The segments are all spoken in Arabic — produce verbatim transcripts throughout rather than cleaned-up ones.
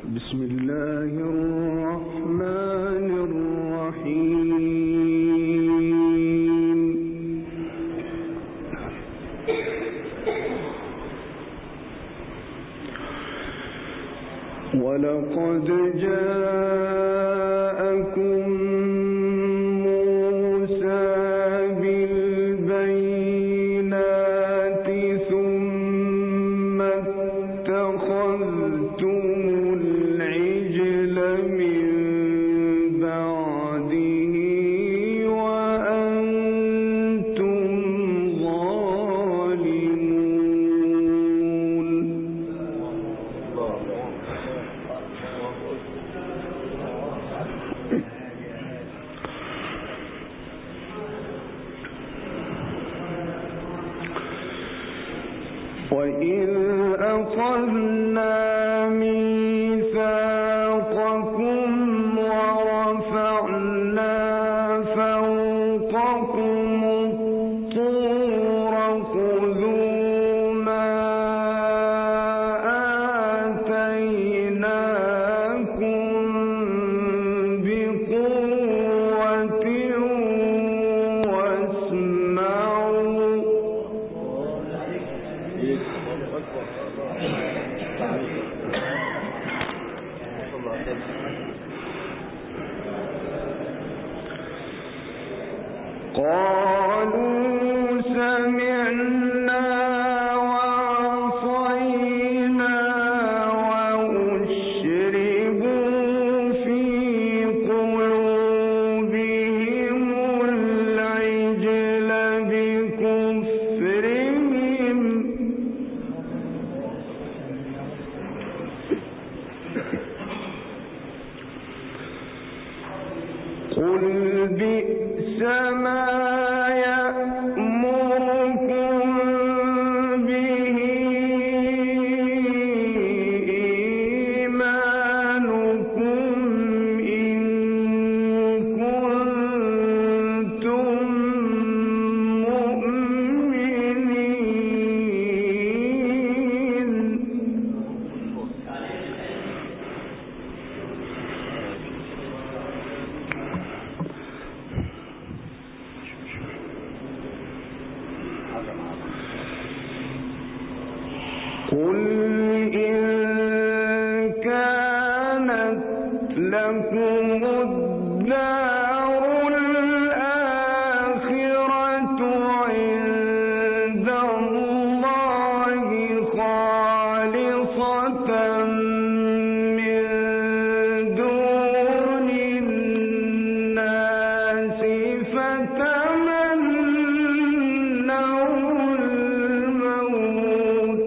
بسم الله الرحمن الرحيم. ولقد جاءكم موسى بالبينات ثم اتخذتم العجل من بعده وأنتم ظالمون. وَإِذْ أَخَذْنَا مِيثَاقَكُمْ وَرَفَعْنَا فَوْقَكُمُ الطُّورَ خُذُوا مَا آتَيْنَاكُمْ بِقُوَّةٍ وَاسْمَعُوا. قالوا سمعنا وعصينا وأشربوا في قلوبهم العجل بكفرهم. قل بئس ما يأمركم به إيمانكم إن كنتم مؤمنين. قل إن كانت لكم الدار الآخرة عند الله خالصة من دون الناس فتمنوا الموت.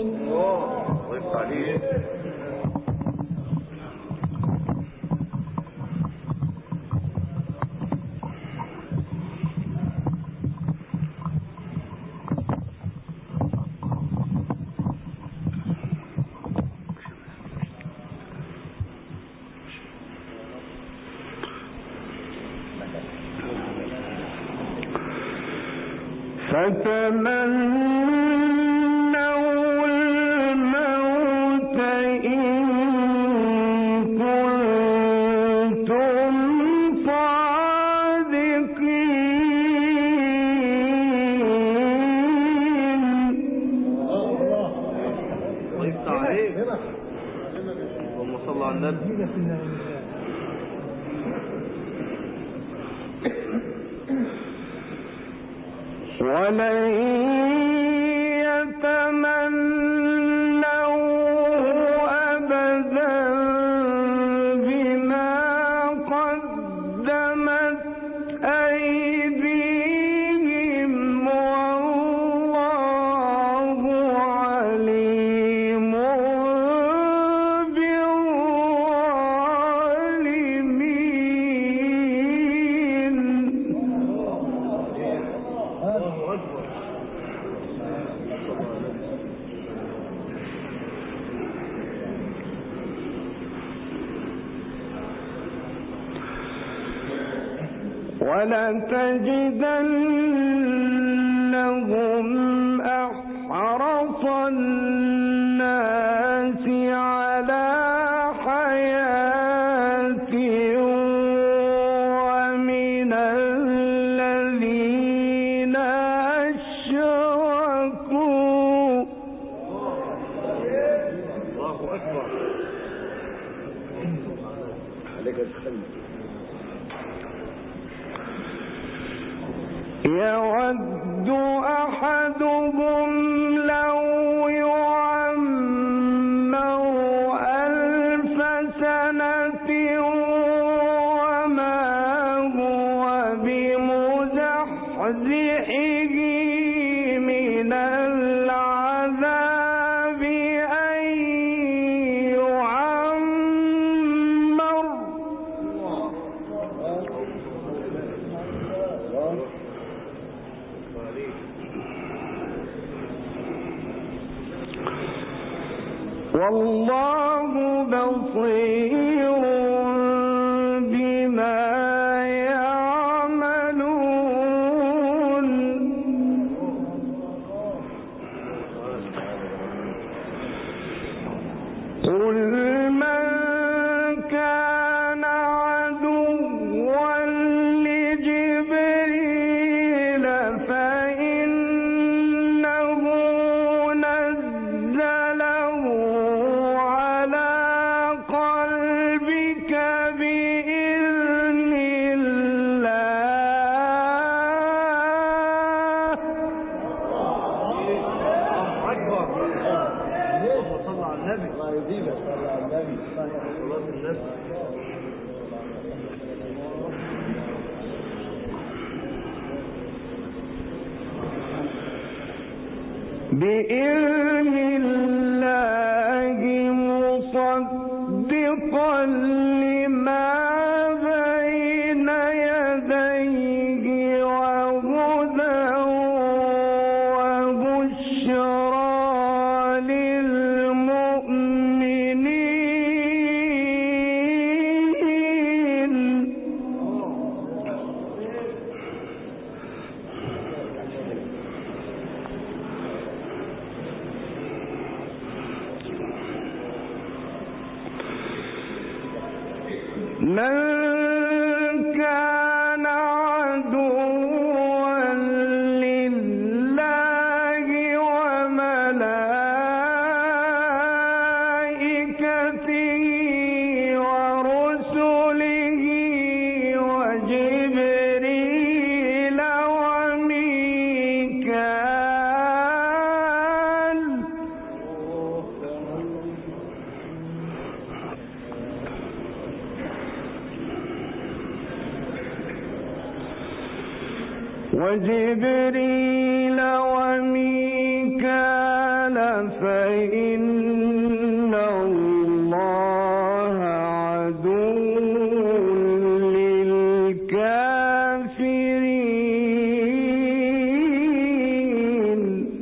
فتمنوا الموت إن كنتم صادقين. اللهم صل على النبي. ولن يتمنوه أبدا بما قدمت أيديهم والله عليم بالظالمين. ولتجدنهم أحرص الناس على حياة يود أحدهم لو يعمر ألف سنة وما هو بمزحزحه من العذاب أن يعمر. والله بصير بما يعملون. قل من كان عدوا لجبريل فإنه نزله على قلبك بإذن الله. أكبر. اللهم صل على النبي. الله يزيدك. صل على النبي. صلاة النبي. بإذن الله مصدقا لما بين يديه وهدى وبشرى للمؤمنين. من كان عدوا لله وملائكته ورسله وجبريل وميكال وجبريل وميكال فإن الله عدو للكافرين.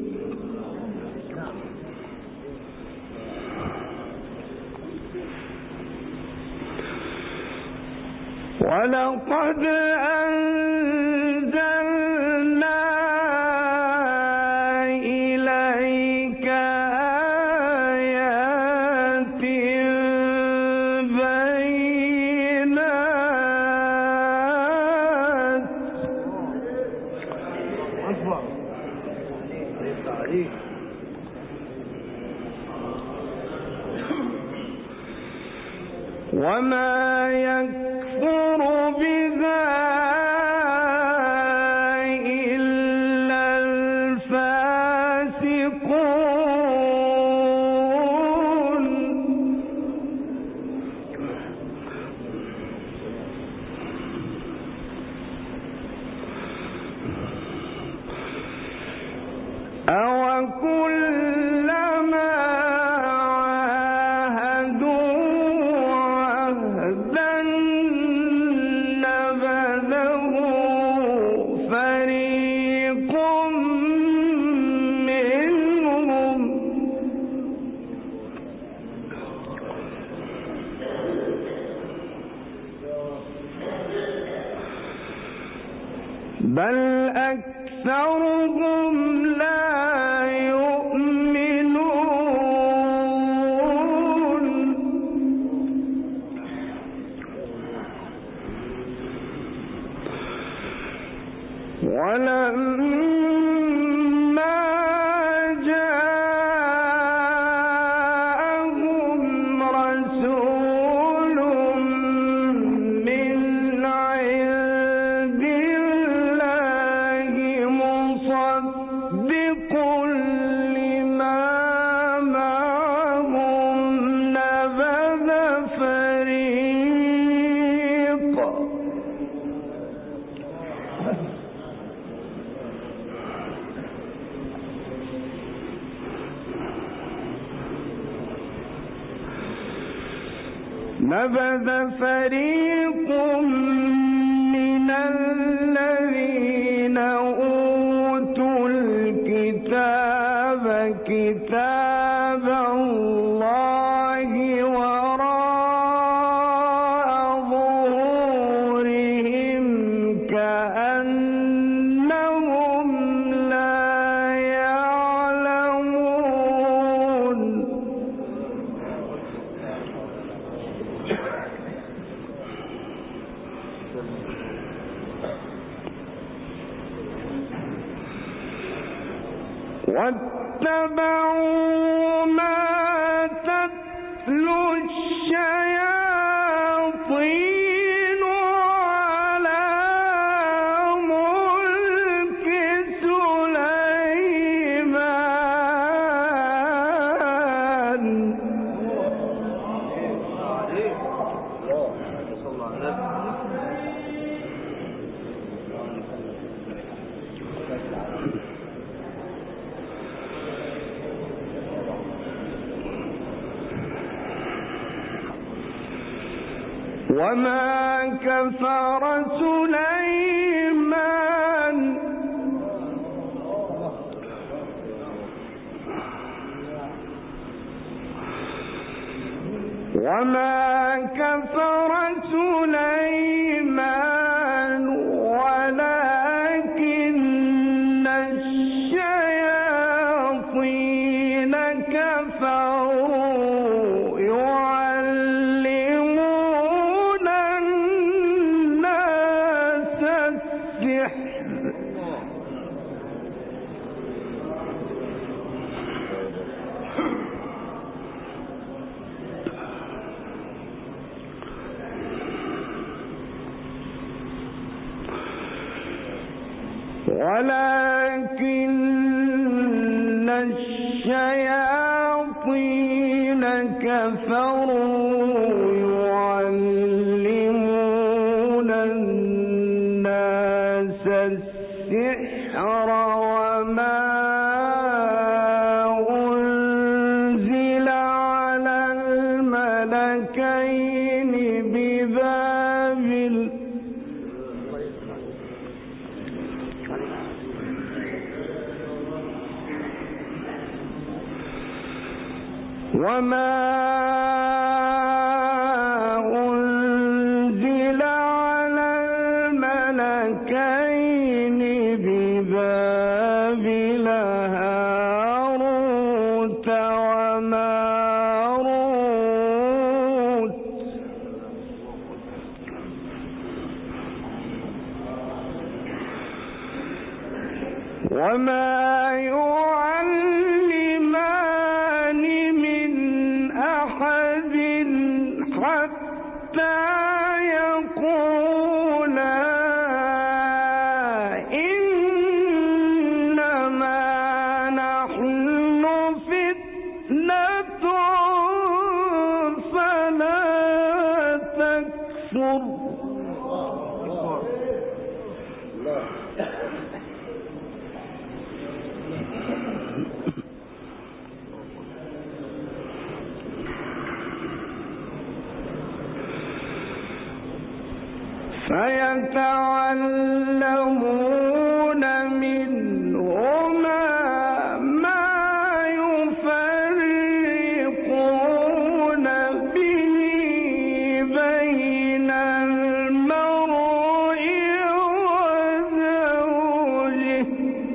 ولقد أنزلنا إليك آيات بينات. أكبر. عليك. وما يكفر بها إلا الفاسقون. أوكلما بل أكثرهم لا يؤمنون. ولما جاءهم رسول من عند الله نبذ فريق من الذين أوتوا الكتاب كتاب الله وراء ظهورهم كأنهم لا يعلمون. واتبعوا ما تتلو الشياطين على ملك سليمان وما كفر سليمان وما كفر سليمان ولكن الشياطين كفروا يعلمون الناس السحر ولكن الشياطين كفروا يعلمون الناس السحر وما أنزل على الملكين ببابل وما أنزل على الملكين ببابل هاروت وماروت وما يعلمان من أحد حتى يقولا إنما نحن فتنة فلا تكفر. فيتعلمون منهما ما يفرقون به بين المرء وزوجه.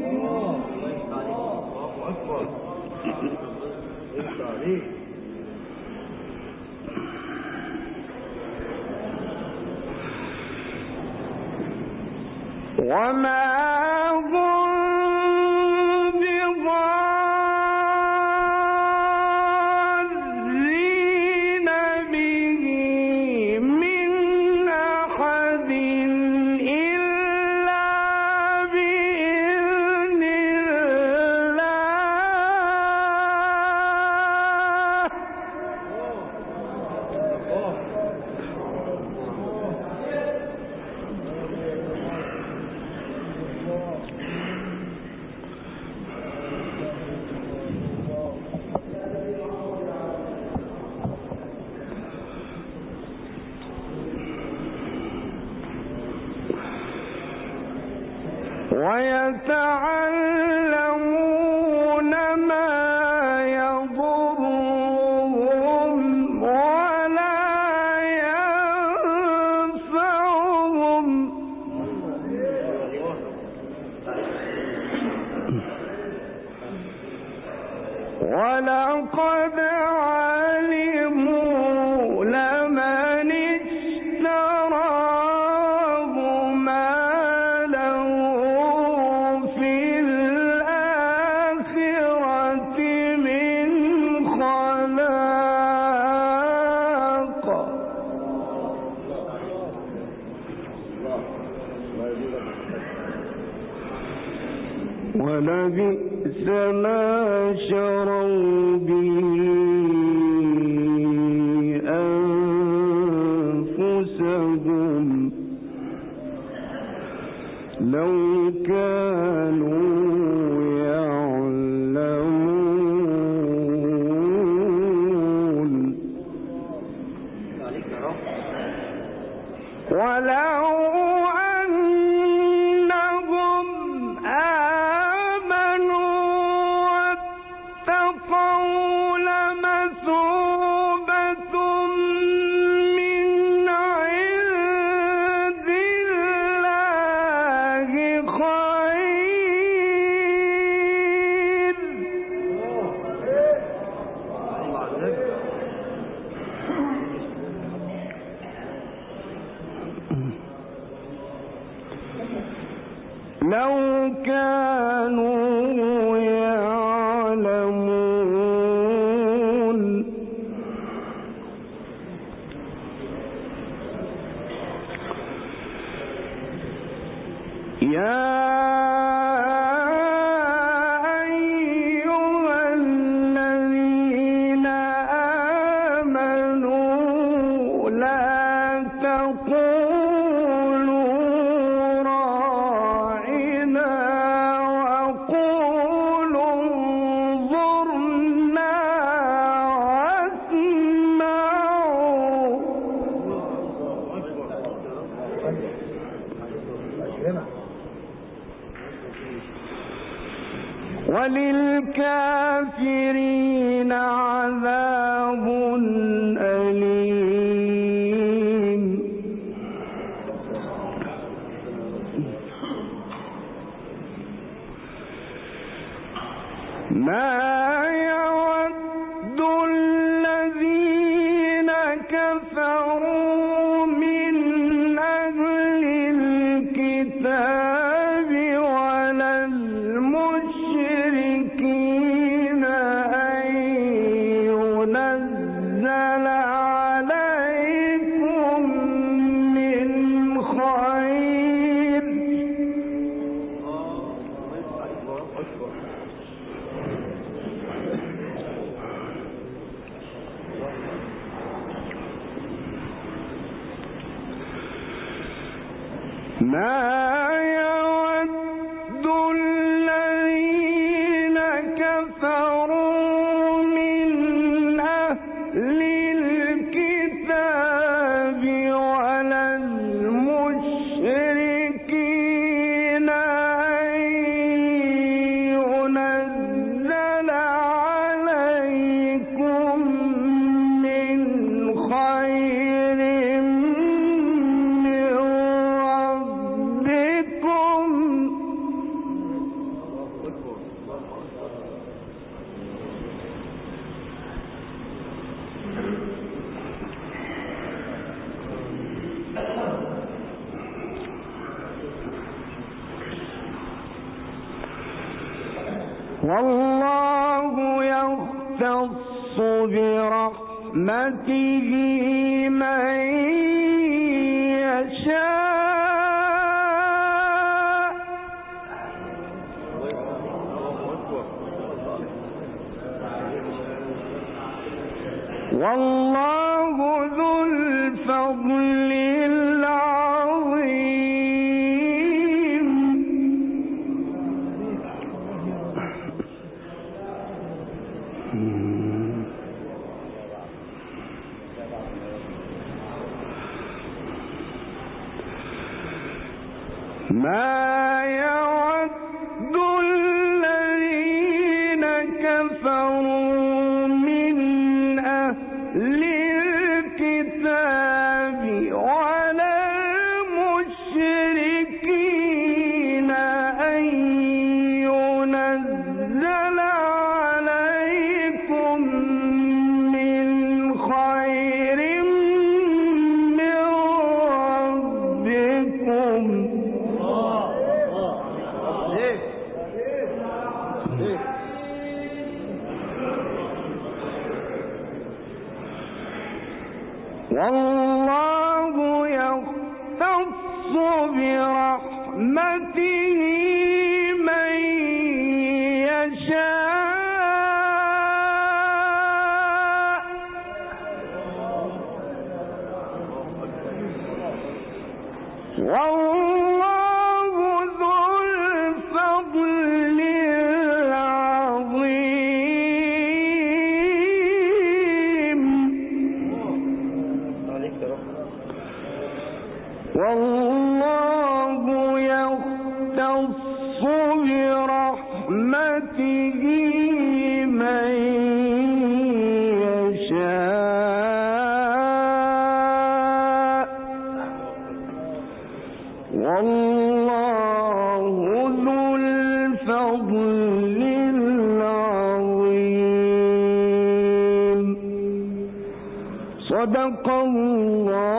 وما هم بضارين به من أحد إلا بإذن الله. ويتعلمون ما يضرهم ولا ينفعهم ولقد علموا لمن اشتراه ما له في الآخرة من خلاق ولبئس ما شروا به أنفسهم لو كانوا يعلمون ولو لو كانوا يعلمون يا أيها الذين آمنوا لا تقولوا وللكافرين عذاب أليم ما يود الذين كفروا من أهل الكتاب ولا المشركين أن ينزل عليكم من خير ما يود الذين كفروا من أهل الكتاب ولا المشركين أن ينزل عليكم من خير من ربكم والله يختص برحمته من يشاء والله ذو الفضل العظيم ما يود والله يختص برحمته من يشاء والله ذو الفضل العظيم والله يختص برحمته من يشاء والله ذو الفضل العظيم صدق الله